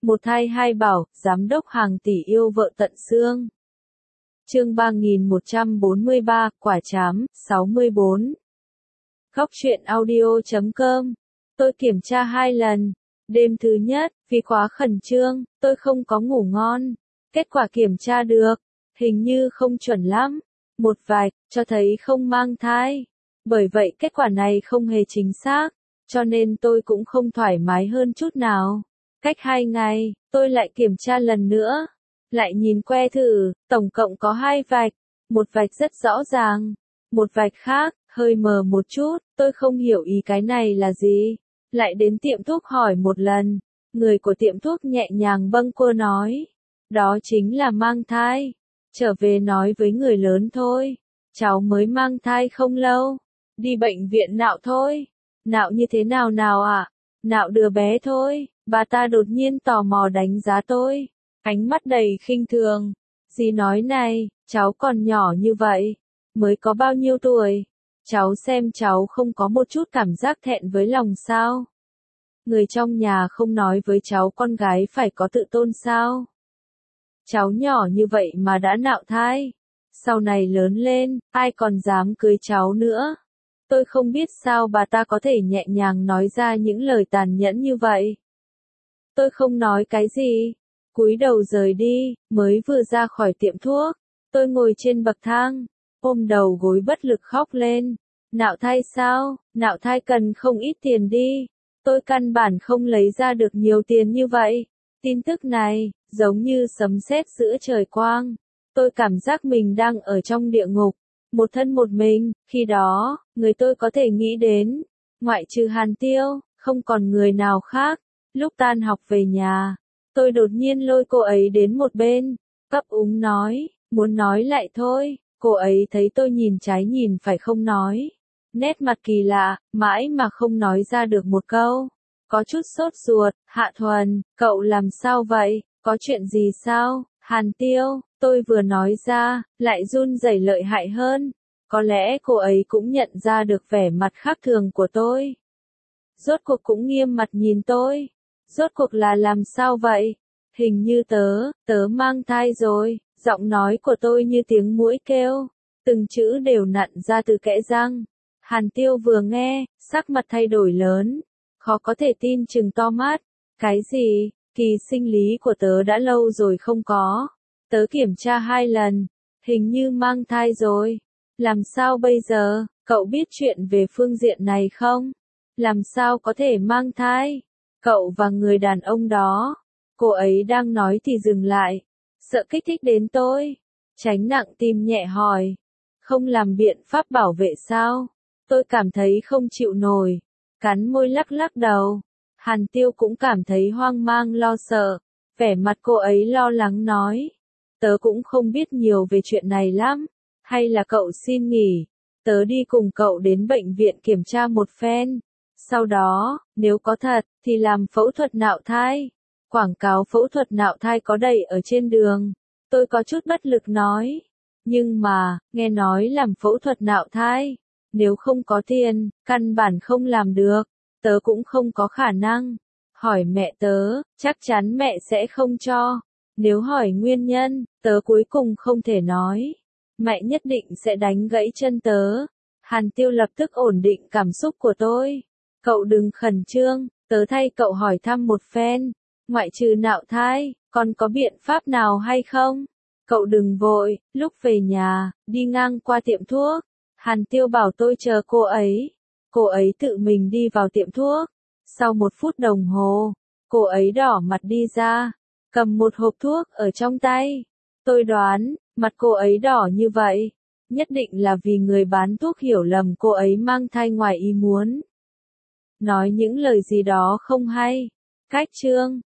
Một thai hai bảo, giám đốc hàng tỷ yêu vợ tận xương. Chương 3143, quả trám, 64. Góc truyện audio.com. Tôi kiểm tra 2 lần. Đêm thứ nhất, vì quá khẩn trương, tôi không có ngủ ngon. Kết quả kiểm tra được, hình như không chuẩn lắm. Một vạch, cho thấy không mang thai. Bởi vậy kết quả này không hề chính xác, cho nên tôi cũng không thoải mái hơn chút nào. Cách 2 ngày, tôi lại kiểm tra lần nữa. Lại nhìn que thử, tổng cộng có 2 vạch. Một vạch rất rõ ràng. Một vạch khác, hơi mờ một chút, tôi không hiểu ý cái này là gì. Lại đến tiệm thuốc hỏi một lần. Người của tiệm thuốc nhẹ nhàng bâng quơ nói. Đó chính là mang thai. Trở về nói với người lớn thôi. Cháu mới mang thai không lâu. Đi bệnh viện nạo thôi. Nạo như thế nào nào ạ? Nạo đứa bé thôi. Bà ta đột nhiên tò mò đánh giá tôi. Ánh mắt đầy khinh thường. Dì nói này, cháu còn nhỏ như vậy. Mới có bao nhiêu tuổi? Cháu xem cháu không có một chút cảm giác thẹn với lòng sao? Người trong nhà không nói với cháu con gái phải có tự tôn sao? Cháu nhỏ như vậy mà đã nạo thai. Sau này lớn lên, ai còn dám cưới cháu nữa? Tôi không biết sao bà ta có thể nhẹ nhàng nói ra những lời tàn nhẫn như vậy. Tôi không nói cái gì. Cúi đầu rời đi, mới vừa ra khỏi tiệm thuốc. Tôi ngồi trên bậc thang, ôm đầu gối bất lực khóc lên. Nạo thai sao? Nạo thai cần không ít tiền đi. Tôi căn bản không lấy ra được nhiều tiền như vậy. Tin tức này, giống như sấm sét giữa trời quang. Tôi cảm giác mình đang ở trong địa ngục. Một thân một mình, khi đó, người tôi có thể nghĩ đến. Ngoại trừ Hàn Tiêu, không còn người nào khác. Lúc tan học về nhà, tôi đột nhiên lôi cô ấy đến một bên. Ấp úng nói, muốn nói lại thôi. Cô ấy thấy tôi nhìn trái nhìn phải không nói. Nét mặt kỳ lạ, mãi mà không nói ra được một câu. Có chút sốt ruột, Hạ Thuần, cậu làm sao vậy, có chuyện gì sao, Hàn Tiêu, tôi vừa nói ra, lại run rẩy lợi hại hơn. Có lẽ cô ấy cũng nhận ra được vẻ mặt khác thường của tôi. Rốt cuộc cũng nghiêm mặt nhìn tôi. Rốt cuộc là làm sao vậy? Hình như tớ mang thai rồi, giọng nói của tôi như tiếng muỗi kêu. Từng chữ đều nặn ra từ kẽ răng. Hàn Tiêu vừa nghe, sắc mặt thay đổi lớn. Khó có thể tin trừng to mắt. Cái gì? Kỳ sinh lý của tớ đã lâu rồi không có. Tớ kiểm tra 2 lần. Hình như mang thai rồi. Làm sao bây giờ? Cậu biết chuyện về phương diện này không? Làm sao có thể mang thai? Cậu và người đàn ông đó. Cô ấy đang nói thì dừng lại. Sợ kích thích đến tôi. Tránh nặng tim nhẹ hỏi. Không làm biện pháp bảo vệ sao? Tôi cảm thấy không chịu nổi. Cắn môi lắc lắc đầu. Hàn Tiêu cũng cảm thấy hoang mang lo sợ. Vẻ mặt cô ấy lo lắng nói. Tớ cũng không biết nhiều về chuyện này lắm. Hay là cậu xin nghỉ. Tớ đi cùng cậu đến bệnh viện kiểm tra một phen. Sau đó, nếu có thật, thì làm phẫu thuật nạo thai. Quảng cáo phẫu thuật nạo thai có đầy ở trên đường. Tôi có chút bất lực nói. Nhưng mà, nghe nói làm phẫu thuật nạo thai. Nếu không có tiền, căn bản không làm được. Tớ cũng không có khả năng. Hỏi mẹ tớ, chắc chắn mẹ sẽ không cho. Nếu hỏi nguyên nhân, tớ cuối cùng không thể nói. Mẹ nhất định sẽ đánh gãy chân tớ. Hàn Tiêu lập tức ổn định cảm xúc của tôi. Cậu đừng khẩn trương, tớ thay cậu hỏi thăm một phen. Ngoại trừ nạo thai, còn có biện pháp nào hay không? Cậu đừng vội, lúc về nhà, đi ngang qua tiệm thuốc. Hàn Tiêu bảo tôi chờ cô ấy. Cô ấy tự mình đi vào tiệm thuốc. Sau 1 phút đồng hồ, cô ấy đỏ mặt đi ra, cầm một hộp thuốc ở trong tay. Tôi đoán, mặt cô ấy đỏ như vậy, nhất định là vì người bán thuốc hiểu lầm cô ấy mang thai ngoài ý muốn. Nói những lời gì đó không hay. Cách chương